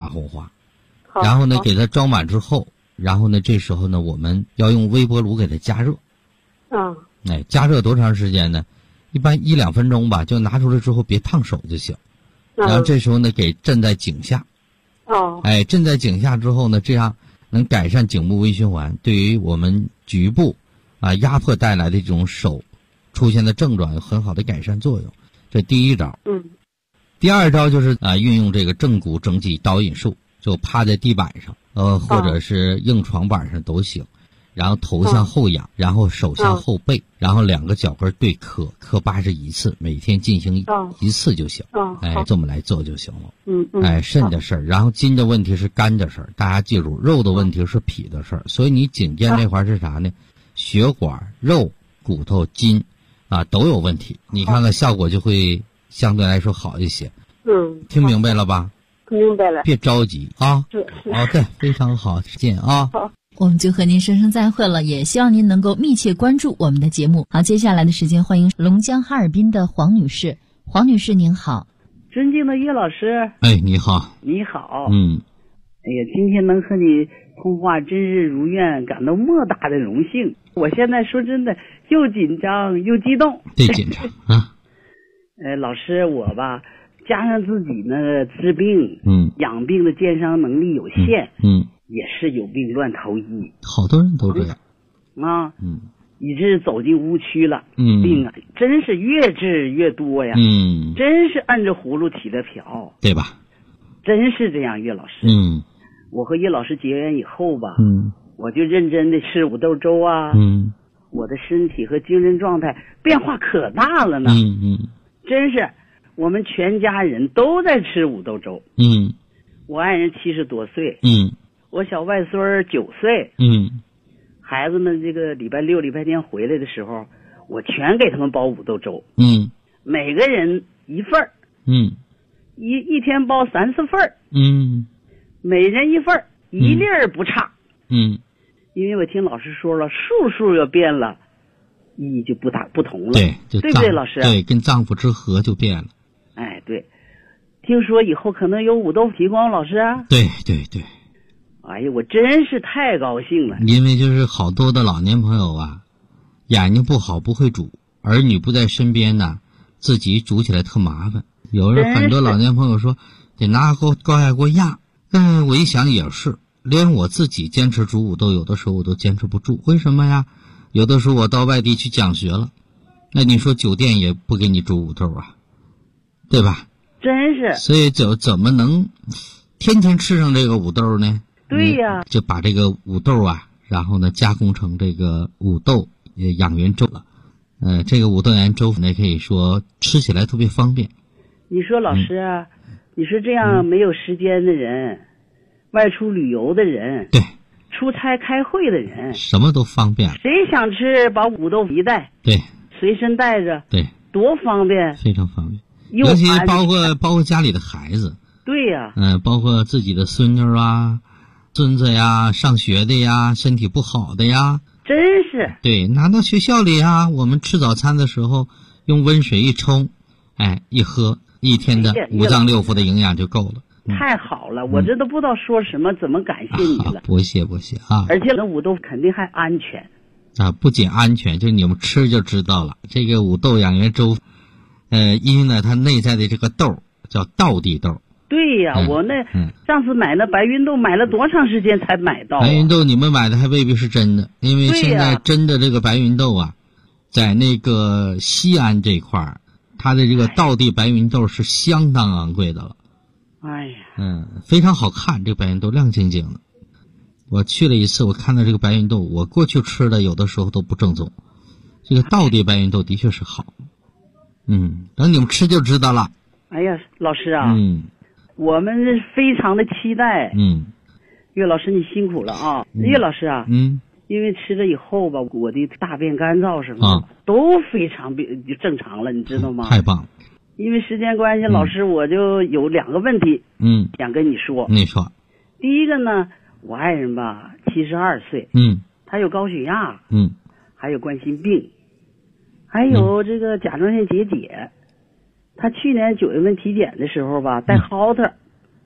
红花，然后呢给它装满之后，然后呢这时候呢我们要用微波炉给它加热。加热多长时间呢？一般1-2分钟吧，就拿出来之后别烫手就行。然后这时候呢给镇在颈下。镇在颈下之后呢，这样能改善颈部微循环，对于我们局部压迫带来的这种手出现的症状有很好的改善作用。这第一招。第二招就是运用这个正骨正脊导引术，就趴在地板上或者是硬床板上都行，然后头向后仰，然后手向后背，然后2个脚跟对磕81次，每天进行1次就行。这么来做就行了。肾的事儿，然后筋的问题是肝的事儿，大家记住，肉的问题是脾的事儿。所以你颈肩这块是啥呢？血管、肉、骨头、筋都有问题，你看看效果就会相对来说好一些。听明白了吧？ 明白了。 别着急啊。好的，非常好，再见啊。 好。 我们就和您说声再会了，也希望您能够密切关注我们的节目。好，接下来的时间欢迎龙江哈尔滨的黄女士。黄女士您好。 尊敬的叶老师。 你好。 你好。 哎呀，今天能和你通话真是如愿，感到莫大的荣幸。我现在说真的又紧张又激动。 别紧张啊。 老师，我吧加上自己呢治病养病的健伤能力有限，也是有病乱投医， 好多人都这样以致走进误区了。病啊真是越治越多呀。真是按着葫芦起的瓢， 对吧？ 真是这样，岳老师。我和叶老师结缘以后吧，我就认真的吃五豆粥啊。我的身体和精神状态变化可大了呢。真是我们全家人都在吃五豆粥。我爱人70多岁。我小外孙9岁。孩子们这个礼拜六礼拜天回来的时候，我全给他们包五豆粥。每个人1份儿。一天包3、4份儿。每人1份儿，一粒儿不差。因为我听老师说了，数要变了，意义就不同了。 对不对，老师？ 对，跟脏腑之和就变了。 对。听说以后可能有五豆提光，老师啊？ 对。 哎呀，我真是太高兴了。 因为就是好多的老年朋友眼睛不好不会煮，儿女不在身边呢，自己煮起来特麻烦。有人很多老年朋友说得拿高压锅压，我一想也是，连我自己坚持煮五豆，有的时候我都坚持不住。为什么呀？有的时候我到外地去讲学了，那你说酒店也不给你煮五豆对吧？ 真是。 所以怎么能天天吃上这个五豆呢？ 对呀。 就把这个五豆然后呢加工成这个五豆养元粥了。这个五豆养元粥呢可以说吃起来特别方便。 你说老师啊，你说这样没有时间的人，外出旅游的人， 对， 出差开会的人， 什么都方便。 谁想吃把五豆一袋， 对， 随身带着， 对， 多方便， 非常方便。尤其包括家里的孩子。 对呀。 包括自己的孙女孙子呀，上学的呀，身体不好的呀。 真是。 对，拿到学校里我们吃早餐的时候用温水一冲，一喝，一天的五脏六腑的营养就够了。 太好了，我这都不知道说什么，怎么感谢你了。 不谢而且那五豆肯定还安全。 不仅安全，就你们吃就知道了。这个五豆养元粥，因为呢它内在的这个豆叫道地豆。 对呀，我上次买那白芸豆买了多长时间才买到白芸豆你们买的还未必是真的，因为现在真的这个白芸豆在那个西安这块儿，它的这个道地白芸豆是相当昂贵的了。非常好看，这个白芸豆亮晶晶的。我去了一次，我看到这个白芸豆，我过去吃的有的时候都不正宗，这个道地白芸豆的确是好。等你们吃就知道了。 哎呀，老师啊，我们非常的期待。岳老师你辛苦了啊。岳老师啊，因为吃了以后吧，我的大便干燥什么的都非常正常了，你知道吗？ 太棒了。 因为时间关系，老师我就有2个问题想跟你说。 你说。 第一个呢，我爱人吧72岁，他有高血压，还有冠心病，还有这个甲状腺结节。他去年9月份体检的时候吧，带 Holter，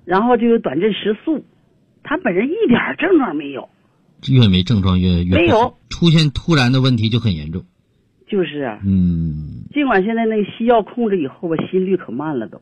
然后就有短阵食宿，他本人一点症状没有。 越没症状越没有出现突然的问题就很严重。 就是啊，尽管现在那个西药控制以后吧，心率可慢了都。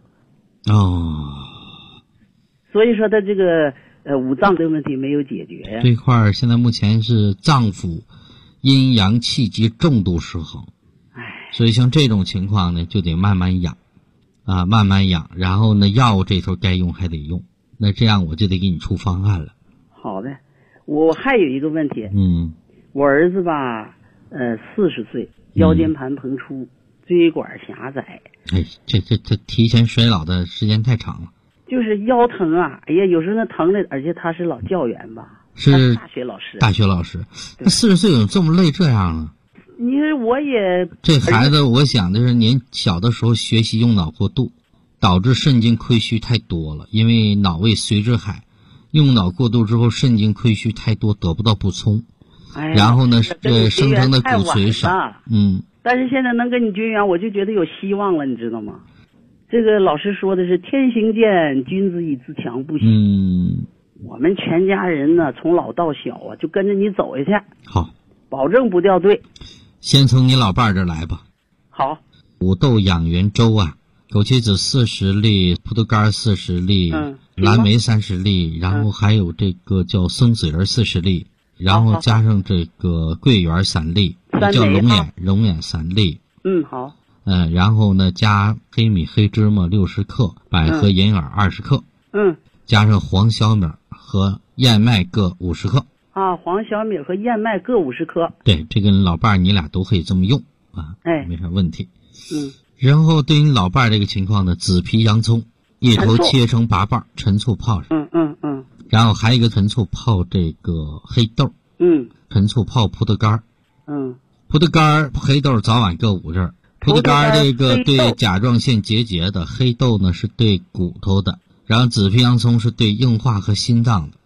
所以说他这个五脏的问题没有解决呀。 这块现在目前是脏腑阴阳气机重度失衡，所以像这种情况呢，就得慢慢养啊，慢慢养，然后呢，药物这头该用还得用，那这样我就得给你出方案了。 好的，我还有一个问题，我儿子吧，40岁，腰间盘膨出，椎管狭窄。 这提前衰老的时间太长了。 就是腰疼啊，哎呀，有时候那疼的，而且他是老教员吧， 是大学老师。 大学老师，那40岁有这么累这样啊？ 因为我也这孩子，我想的是年小的时候学习用脑过度，导致肾精亏虚太多了，因为脑为髓之海，用脑过度之后肾精亏虚太多，得不到补充，然后呢生成的骨髓少。 但是现在能跟你绝缘，我就觉得有希望了，你知道吗？这个老师说的是天行健，君子以自强不息。我们全家人呢，从老到小啊，就跟着你走下去。 好， 保证不掉队。 先从你老伴儿这来吧。 好， 五豆养元粥啊，枸杞子40粒，葡萄干40粒，蓝莓30粒，然后还有这个叫松子仁40粒，然后加上这个桂圆3粒，叫龙眼3粒。 好。 然后呢，加黑米、黑芝麻60克，百合、银耳20克，加上黄小米和燕麦各50克。 黄小米和燕麦各50克。 对，这个老伴儿你俩都可以这么用啊，没啥问题。然后对于你老伴儿这个情况呢，紫皮洋葱一头切成8瓣，陈醋泡上。然后还有一个陈醋泡这个黑豆。陈醋泡葡萄干。葡萄干、黑豆早晚各5粒。葡萄干这个对甲状腺结节的，黑豆呢是对骨头的，然后紫皮洋葱是对硬化和心脏的。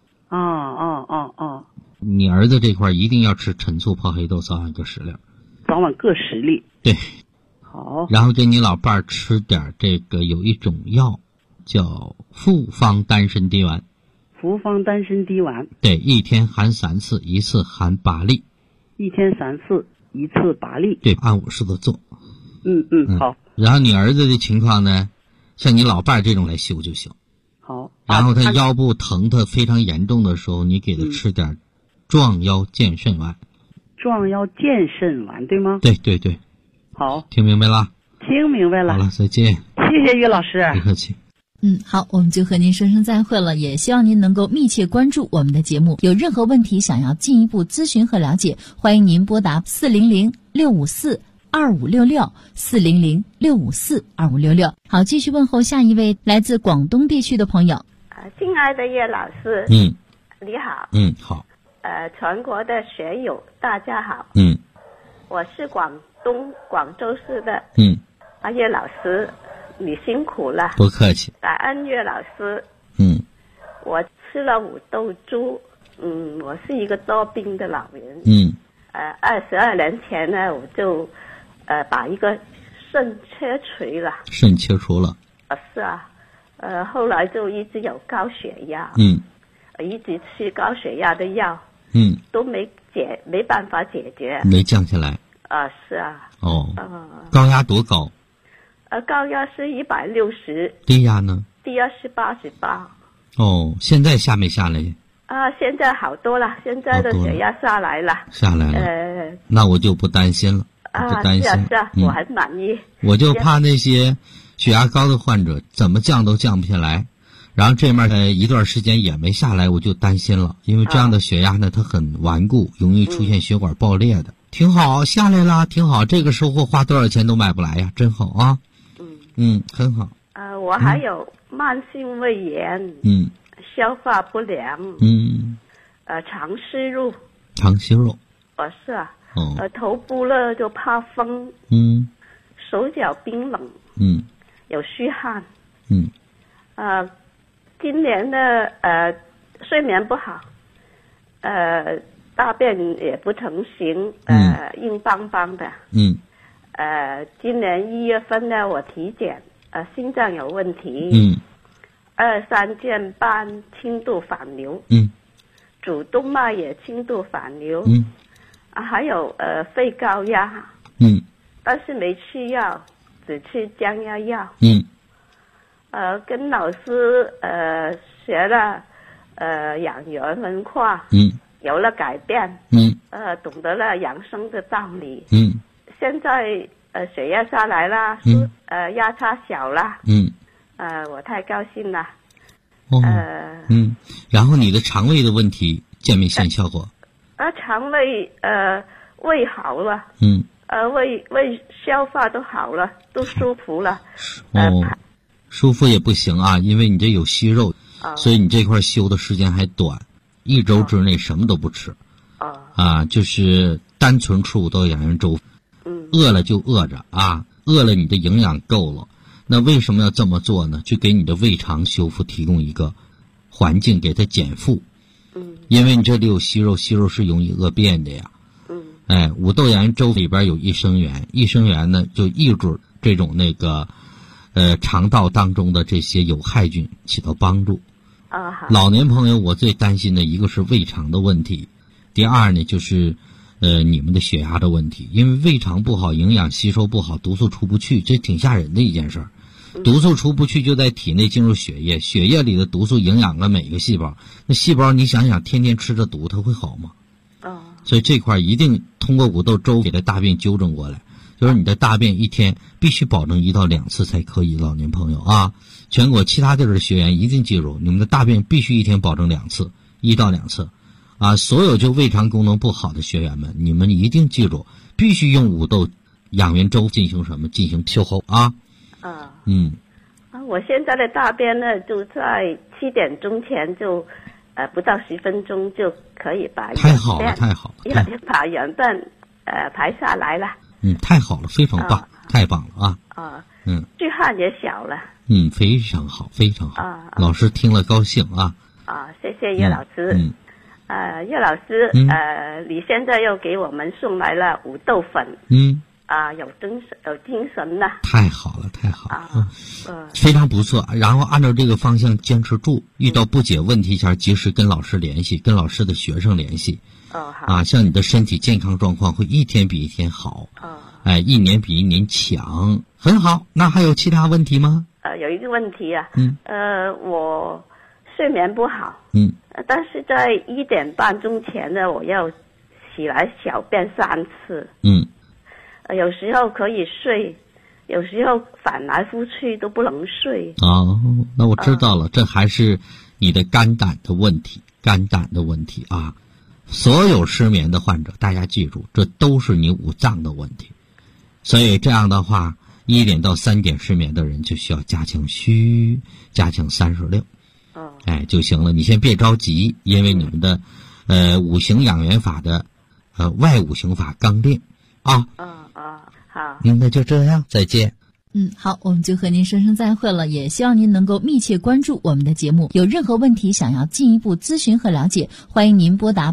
你儿子这块一定要吃陈醋泡黑豆，早晚各10粒。 早晚各10粒。 对。 好。 然后给你老伴儿吃点这个有一种药叫复方丹参滴丸。 复方丹参滴丸。 对，一天含3次，一次含8粒。 一天3次，一次8粒。 对，按我说的做。 好。 然后你儿子的情况呢，像你老伴儿这种来修就行。 好。 然后他腰部疼他非常严重的时候，你给他吃点壮腰健肾丸。 壮腰健肾丸对吗？ 对。 好。 听明白了？ 听明白了。 好了，再见。 谢谢于老师。 不客气。 好，我们就和您说声再会了，也希望您能够密切关注我们的节目。有任何问题想要进一步咨询和了解，欢迎您拨打400-654-2566，400-654-2566。好，继续问候下一位来自广东地区的朋友。 敬爱的叶老师，你好。 好。 全国的学友大家好。我是广州市的。叶老师，你辛苦了。 不客气。 感恩岳老师。我吃了5豆猪。我是一个多病的老人。22年前呢，我就把一个肾切除了。 肾切除了。 是啊。后来就一直有高血压。一直吃高血压的药。都没办法解决。 没降下来。 是啊。 高压多高？ 高压是160。 低压呢？ 低压是88。 现在下没下来？ 现在好多了，现在的血压下来了。 下来了。那我就不担心了。不担心。 是啊，我很满意。 我就怕那些血压高的患者怎么降都降不下来，然后这面一段时间也没下来，我就担心了，因为这样的血压呢，它很顽固，容易出现血管爆裂的。挺好，下来了，挺好。这个收获花多少钱都买不来呀，真好啊。很好。 我还有慢性胃炎。消化不良。肠息肉。是啊。头部呢就怕风。手脚冰冷。有虚汗。今年的睡眠不好。大便也不成形。硬邦邦的。今年1月份呢，我体检，心脏有问题。 3件半轻度反流，主动脉也轻度反流，还有肺高压，但是没吃药，只吃降压药，跟老师学了养元文化，有了改变，懂得了养生的道理，现在血压下来了，压差小了，我太高兴了。 然后你的肠胃的问题见没见效果？ 肠胃胃好了，胃消化都好了，都舒服了。 舒服也不行啊，因为你这有息肉，所以你这块休的时间还短，1周之内什么都不吃。就是单纯吃五豆养元粥，饿了就饿着啊，饿了你的营养够了。那为什么要这么做呢？就给你的胃肠修复提供一个环境，给它减负。因为你这里有息肉，息肉是容易恶变的呀。五豆养元粥里边有益生元，益生元呢就抑制这种肠道当中的这些有害菌，起到帮助。老年朋友我最担心的一个是胃肠的问题，第二呢就是你们的血压的问题，因为胃肠不好，营养吸收不好，毒素出不去，这挺吓人的一件事儿。毒素出不去就在体内进入血液，血液里的毒素营养了每个细胞，那细胞你想想天天吃着毒它会好吗？所以这块一定通过五豆粥给它大便纠正过来，就是你的大便一天必须保证1到2次才可以，老年朋友啊，全国其他地儿的学员一定记住，你们的大便必须一天保证2次，1到2次所有就胃肠功能不好的学员们，你们一定记住，必须用五豆养元粥进行修候啊。 我现在的大便呢，就在7点钟前就不到10分钟就可以把太好了， 把软便排下来了。 太好了，非常棒，太棒了啊！ 巨汗也小了。 非常好，非常好。老师听了高兴啊！ 谢谢叶老师。叶老师，你现在又给我们送来了五豆粉。有精神了。太好了，太好了。非常不错。然后按照这个方向坚持住，遇到不解问题前及时跟老师联系，跟老师的学生联系。好。像你的身体健康状况会一天比一天好。1年比1年强，很好。那还有其他问题吗？有一个问题啊。我睡眠不好。但是在1点半钟前呢，我要起来小便3次。有时候可以睡，有时候翻来覆去都不能睡。那我知道了，这还是你的肝胆的问题，啊。所有失眠的患者，大家记住，这都是你五脏的问题。所以这样的话，1点到3点失眠的人就需要加强虚，加强36。就行了。你先别着急，因为你们的五行养元法的外五行法刚练啊。好。那就这样，再见。好，我们就和您说声再会了，也希望您能够密切关注我们的节目。有任何问题想要进一步咨询和了解，欢迎您拨打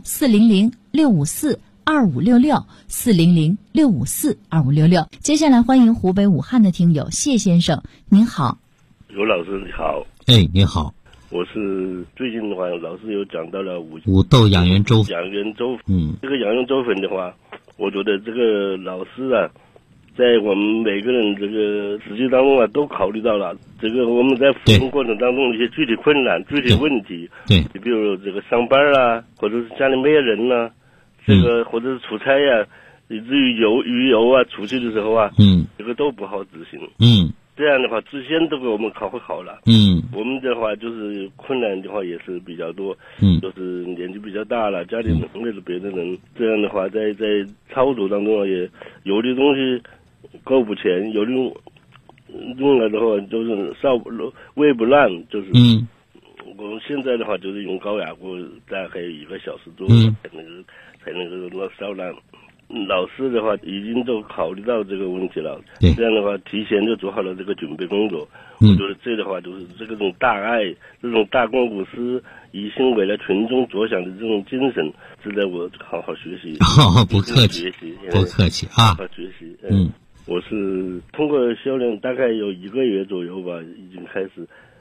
400-654-2566，400-654-2566。接下来欢迎湖北武汉的听友谢先生，您好。 刘老师你好。 你好。 我是最近的话，老师有讲到了五豆养元粥。 这个养元粥粉的话，我觉得这个老师啊，在我们每个人这个实际当中啊，都考虑到了这个我们在服用过程当中的一些具体困难、具体问题。你比如这个上班啊，或者是家里没有人啊，这个或者是出差呀，以至于鱼油啊，出去的时候啊，这个都不好执行。这样的话，之前都给我们考会好了。我们的话就是困难的话也是比较多。就是年纪比较大了，家里人或者别的人，这样的话在操作当中啊，也有的东西够不前，有的用了的话就是煨不烂，就是。我们现在的话就是用高压锅，大概1个小时左右才能够烧烂。老师的话已经都考虑到这个问题了，这样的话提前就做好了这个准备工作。我觉得这的话就是这种大爱、这种大公无私、一心为了群众着想的这种精神，值得我好好学习。不客气，不客气啊！好好学习。我是通过修炼大概有1个月左右吧，已经开始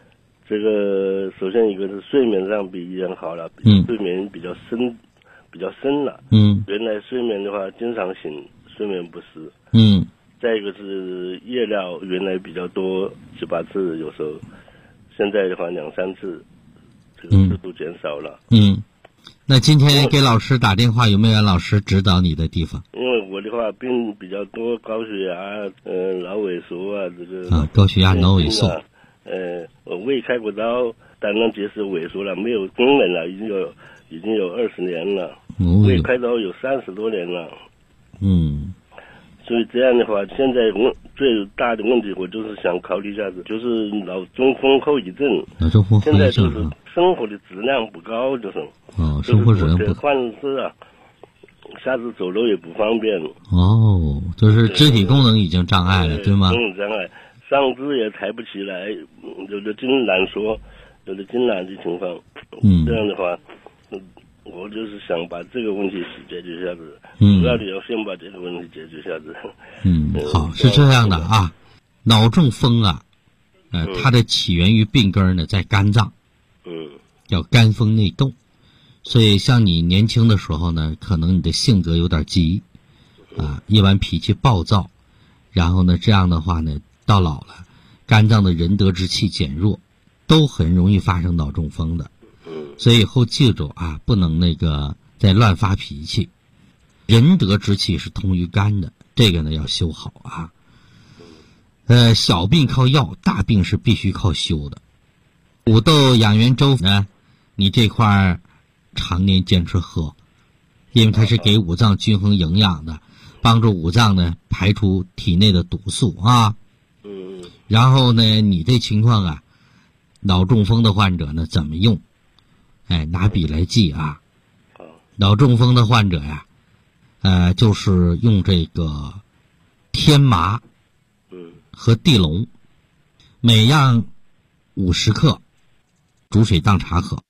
这个首先一个是睡眠上比以前好了，睡眠比较深了。原来睡眠的话经常醒，睡眠不实。再一个是夜尿原来比较多7、8次，有时候现在的话2、3次，这个次数减少了。 那今天给老师打电话，有没有老师指导你的地方？ 因为我的话病比较多，高血压、脑萎缩啊，这个高血压、脑萎缩。 我胃开过刀，胆囊结石萎缩了，没有功能了，已经有20年了。胃开刀有30多年了。所以这样的话，现在最大的问题，我就是想考虑一下子，就是脑中风后遗症。现在就是生活的质量不高，就是。 生活质量不高。 患是啊，下次走路也不方便。 就是肢体功能已经障碍了，对吗？ 功能障碍，上肢也抬不起来，有的筋挛缩，有的筋挛的情况。这样的话，我就是想把这个问题解决一下子。主要的要先把这个问题解决一下子。 好，是这样的啊，脑中风啊，它的起源于病根呢在肝脏。叫肝风内动。所以像你年轻的时候呢，可能你的性格有点急一般脾气暴躁，然后呢这样的话呢，到老了肝脏的仁德之气减弱，都很容易发生脑中风的。所以以后记住啊，不能再乱发脾气。仁德之气是通于肝的，这个呢要修好啊。小病靠药，大病是必须靠修的。五豆养元粥呢，你这块常年坚持喝，因为它是给五脏均衡营养的，帮助五脏呢排出体内的毒素啊。然后呢，你这情况啊，脑中风的患者呢怎么用？拿笔来记啊。脑中风的患者呀，就是用这个天麻和地龙，每样50克，煮水当茶喝。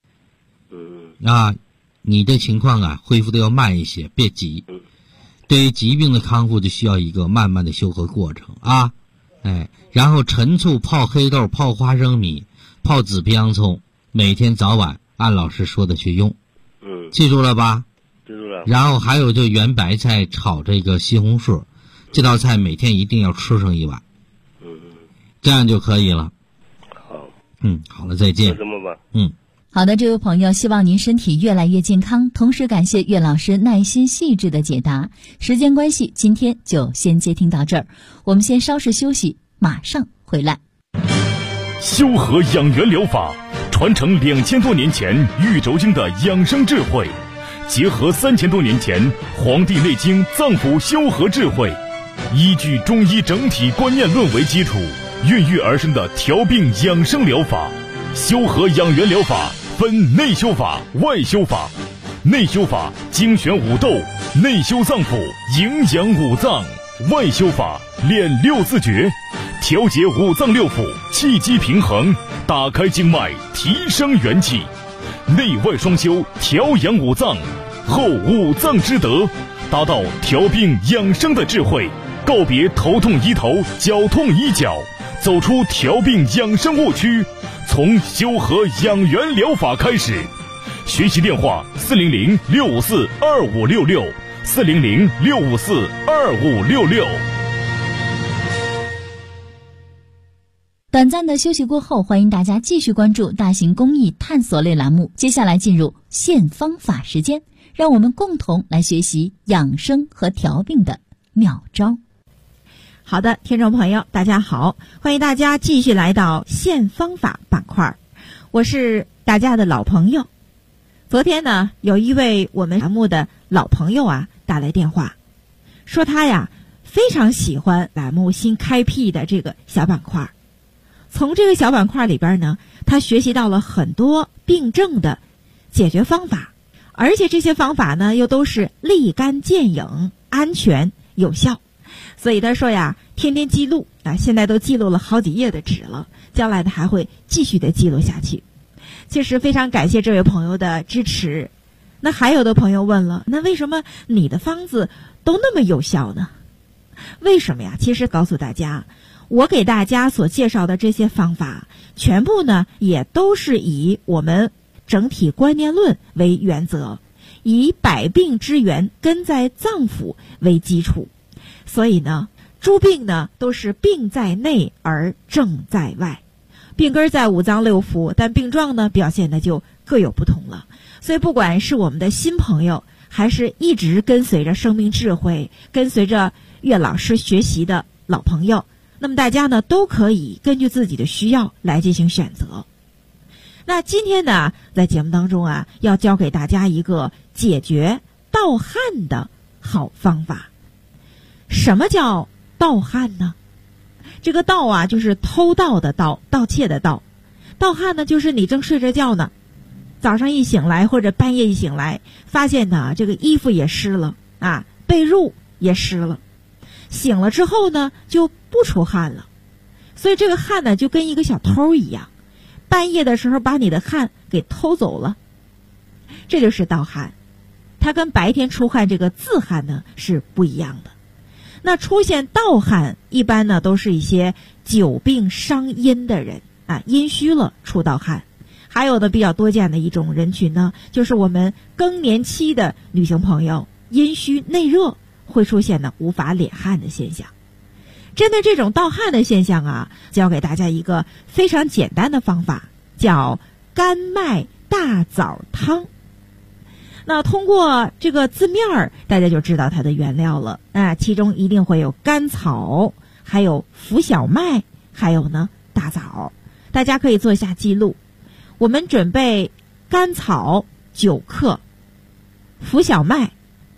你的情况啊，恢复的要慢一些，别急。对于疾病的康复，就需要一个慢慢的修和过程啊。然后陈醋泡黑豆、泡花生米、泡紫皮洋葱，每天早晚按老师说的去用。记住了吧？ 记住了。 然后还有就圆白菜炒这个西红柿，这道菜每天一定要吃上1碗。这样就可以了。 好。 好了，再见。 就这么吧。 好的，这位朋友，希望您身体越来越健康，同时感谢岳老师耐心细致的解答。时间关系，今天就先接听到这儿，我们先稍事休息，马上回来。 修和养元疗法传承2000多年前玉轴经的养生智慧，结合3000多年前《黄帝内经》脏腑修和智慧，依据中医整体观念论为基础，孕育而生的调病养生疗法。修和养元疗法分内修法、外修法。内修法精选五豆，内修脏腑，营养五脏；外修法练6字诀，调节五脏六腑，气机平衡，打开经脉，提升元气。内外双修，调养五脏，后五脏之德，达到调病养生的智慧，告别头痛医头，脚痛医脚，走出调病养生误区，从修和养元疗法开始。学习电话400-654-2566，400-654-2566。 短暂的休息过后，欢迎大家继续关注大型公益探索类栏目。接下来进入现方法时间，让我们共同来学习养生和调病的妙招。 好的，听众朋友大家好，欢迎大家继续来到现方法板块，我是大家的老朋友。昨天呢，有一位我们栏目的老朋友打来电话，说他呀非常喜欢栏目新开辟的这个小板块。从这个小板块里边呢，他学习到了很多病症的解决方法，而且这些方法呢又都是立竿见影、安全有效。所以他说呀，天天记录现在都记录了好几页的纸了，将来呢还会继续的记录下去。确实非常感谢这位朋友的支持。那还有的朋友问了，那为什么你的方子都那么有效呢？为什么呀？其实告诉大家， 我给大家所介绍的这些方法，全部呢也都是以我们整体观念论为原则，以百病之源根在脏腑为基础。所以呢，诸病呢都是病在内而症在外，病根在五脏六腑，但病状呢表现的就各有不同了。所以不管是我们的新朋友，还是一直跟随着生命智慧，跟随着岳老师学习的老朋友，那么大家呢都可以根据自己的需要来进行选择。那今天呢，在节目当中啊，要教给大家一个解决盗汗的好方法。什么叫盗汗呢？这个盗啊，就是偷盗的盗，盗窃的盗。盗汗呢，就是你正睡着觉呢，早上一醒来或者半夜一醒来，发现呢这个衣服也湿了啊，被褥也湿了，醒了之后呢就不出汗了，所以这个汗呢就跟一个小偷一样，半夜的时候把你的汗给偷走了，这就是盗汗。它跟白天出汗这个自汗呢是不一样的。那出现盗汗一般呢都是一些久病伤阴的人啊，阴虚了出盗汗。还有的比较多见的一种人群呢，就是我们更年期的女性朋友，阴虚内热会出现呢无法敛汗的现象。针对这种盗汗的现象啊，教给大家一个非常简单的方法，叫甘麦大枣汤。那通过这个字面儿，大家就知道它的原料了啊，其中一定会有甘草，还有浮小麦，还有呢大枣。大家可以做一下记录。我们准备甘草9克，浮小麦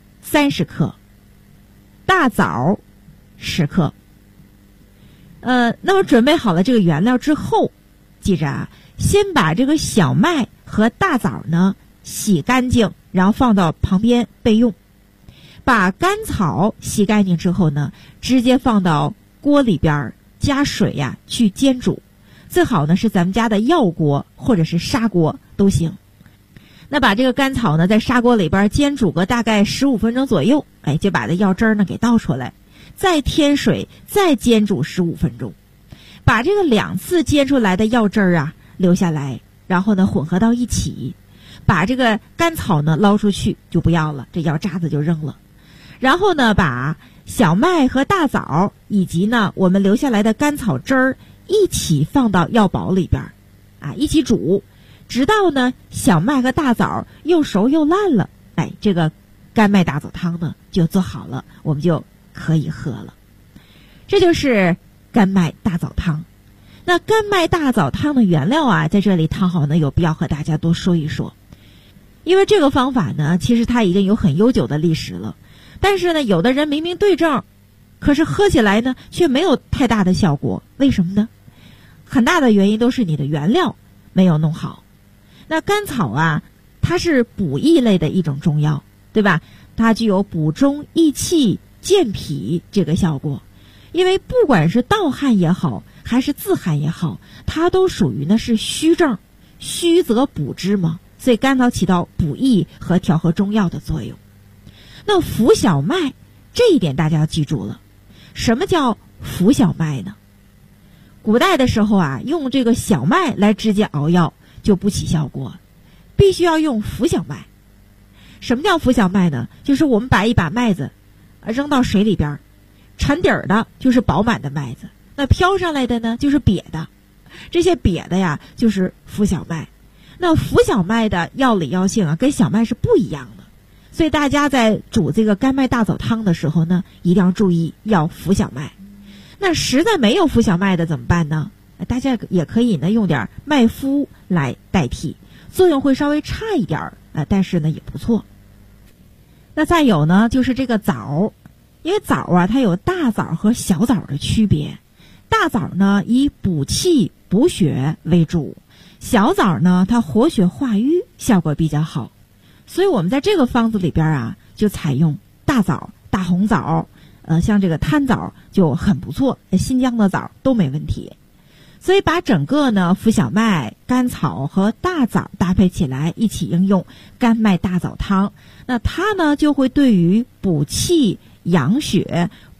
30克，大枣10克。那么准备好了这个原料之后，记着啊，先把这个小麦和大枣呢洗干净，然后放到旁边备用。把甘草洗干净之后呢，直接放到锅里边加水呀去煎煮。最好呢是咱们家的药锅或者是砂锅都行。那把这个甘草呢在砂锅里边煎煮个大概15分钟左右，就把这药汁呢给倒出来，再添水，再煎煮15分钟。把这个2次煎出来的药汁啊留下来，然后呢混合到一起，把这个甘草呢捞出去就不要了，这药渣子就扔了。然后呢把小麦和大枣以及呢我们留下来的甘草汁儿一起放到药煲里边啊，一起煮，直到呢小麦和大枣又熟又烂了，这个甘麦大枣汤呢就做好了，我们就可以喝了。这就是甘麦大枣汤。那甘麦大枣汤的原料啊，在这里汤好呢有必要和大家多说一说。因为这个方法呢其实它已经有很悠久的历史了，但是呢有的人明明对症，可是喝起来呢却没有太大的效果。为什么呢？很大的原因都是你的原料没有弄好。那甘草啊，它是补益类的一种中药，对吧？它具有补中益气健脾这个效果。因为不管是盗汗也好，还是自汗也好，它都属于呢是虚症，虚则补之嘛，所以甘草起到补益和调和中药的作用。那浮小麦这一点大家要记住了。什么叫浮小麦呢？古代的时候啊，用这个小麦来直接熬药就不起效果，必须要用浮小麦。什么叫浮小麦呢？就是我们把一把麦子扔到水里边，沉底儿的就是饱满的麦子，那飘上来的呢就是瘪的，这些瘪的呀就是浮小麦。那浮小麦的药理药性啊跟小麦是不一样的，所以大家在煮这个甘麦大枣汤的时候呢，一定要注意要浮小麦。那实在没有浮小麦的怎么办呢？大家也可以呢用点麦麸来代替，作用会稍微差一点但是呢也不错。那再有呢就是这个枣，因为枣啊它有大枣和小枣的区别。大枣呢以补气补血为主，小枣呢它活血化瘀效果比较好，所以我们在这个方子里边啊就采用大枣、大红枣，像这个贪枣就很不错，新疆的枣都没问题。所以把整个呢浮小麦、甘草和大枣搭配起来一起应用甘麦大枣汤，那它呢就会对于补气养血、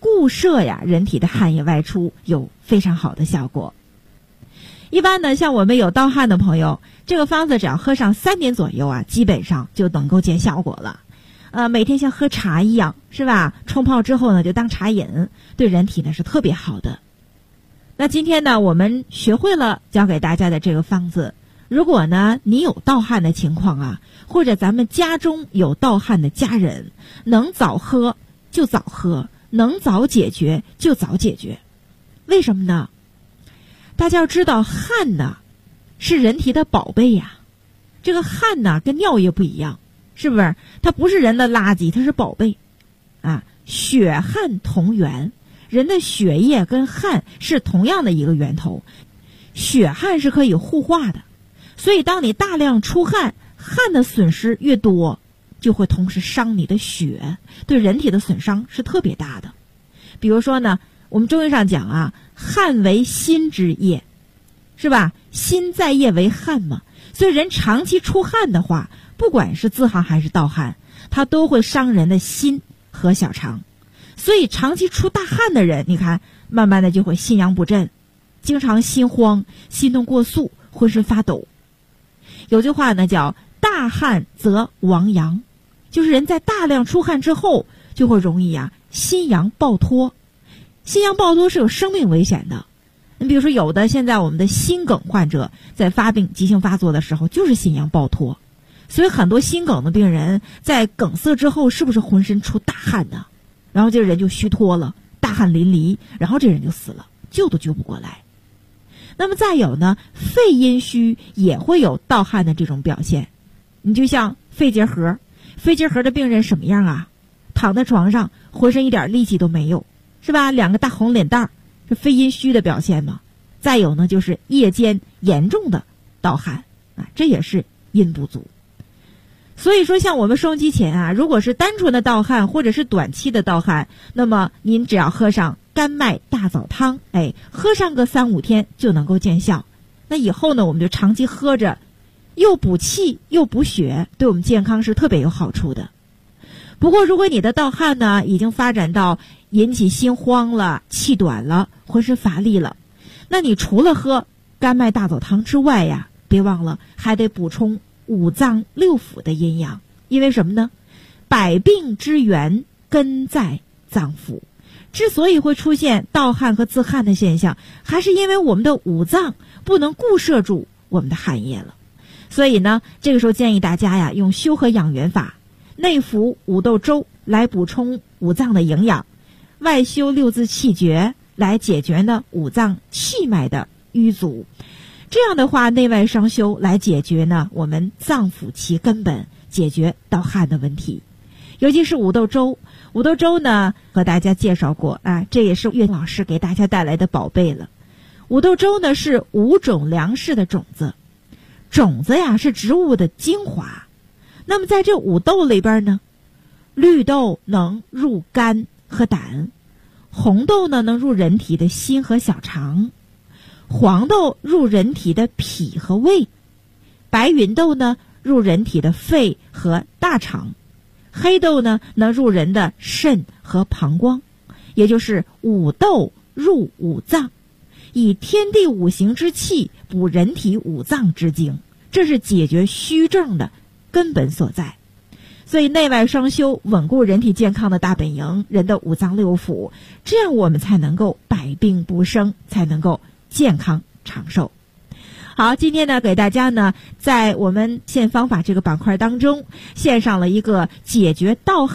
固摄呀人体的汗液外出，有非常好的效果。一般呢，像我们有盗汗的朋友，这个方子只要喝上3年左右啊，基本上就能够见效果了。每天像喝茶一样，是吧？冲泡之后呢，就当茶饮，对人体呢是特别好的。那今天呢，我们学会了教给大家的这个方子，如果呢你有盗汗的情况啊，或者咱们家中有盗汗的家人，能早喝就早喝，能早解决就早解决。为什么呢？大家要知道，汗呢是人体的宝贝呀。这个汗呢跟尿液不一样，是不是？它不是人的垃圾，它是宝贝啊。血汗同源，人的血液跟汗是同样的一个源头，血汗是可以互化的。所以当你大量出汗，汗的损失越多，就会同时伤你的血，对人体的损伤是特别大的。比如说呢，我们中医上讲啊，汗为心之液，是吧？心在液为汗嘛。所以人长期出汗的话，不管是自汗还是盗汗，它都会伤人的心和小肠。所以长期出大汗的人，你看慢慢的就会心阳不振，经常心慌、心动过速、浑身发抖。有句话呢叫大汗则亡阳，就是人在大量出汗之后就会容易心阳暴脱。心阳暴脱是有生命危险的。你比如说有的现在我们的心梗患者在发病急性发作的时候就是心阳暴脱，所以很多心梗的病人在梗塞之后是不是浑身出大汗呢？然后这个人就虚脱了，大汗淋漓，然后这人就死了，救都救不过来。那么再有呢，肺阴虚也会有盗汗的这种表现。你就像肺结核的病人什么样啊？躺在床上浑身一点力气都没有，是吧？2个大红脸蛋儿，是肺阴虚的表现嘛。再有呢，就是夜间严重的盗汗啊，这也是阴不足。所以说像我们收音机前如果是单纯的盗汗或者是短期的盗汗，那么您只要喝上甘麦大枣汤，喝上个3-5天就能够见效。那以后呢，我们就长期喝着，又补气又补血，对我们健康是特别有好处的。不过如果你的盗汗呢已经发展到引起心慌了、气短了、浑身乏力了，那你除了喝甘麦大枣汤之外别忘了还得补充5脏6腑的阴阳。因为什么呢？百病之源根在脏腑。之所以会出现盗汗和自汗的现象，还是因为我们的5脏不能固摄住我们的汗液了。所以呢，这个时候建议大家用修和养元法，内服五豆粥来补充5脏的营养，外修6字气诀来解决呢5脏气脉的瘀阻。这样的话，内外双修来解决呢我们脏腑其根本，解决盗汗的问题。尤其是五豆粥呢和大家介绍过这也是岳老师给大家带来的宝贝了。五豆粥呢是5种粮食的种子，种子是植物的精华。那么在这5豆里边呢，绿豆能入肝和胆，红豆呢能入人体的心和小肠，黄豆入人体的脾和胃，白芸豆呢入人体的肺和大肠，黑豆呢能入人的肾和膀胱。也就是5豆入5脏，以天地5行之气补人体5脏之精，这是解决虚症的根本所在。所以内外双修，稳固人体健康的大本营，人的5脏6腑，这样我们才能够百病不生，才能够健康长寿。好，今天呢给大家呢在我们现方法这个板块当中献上了一个解决盗汗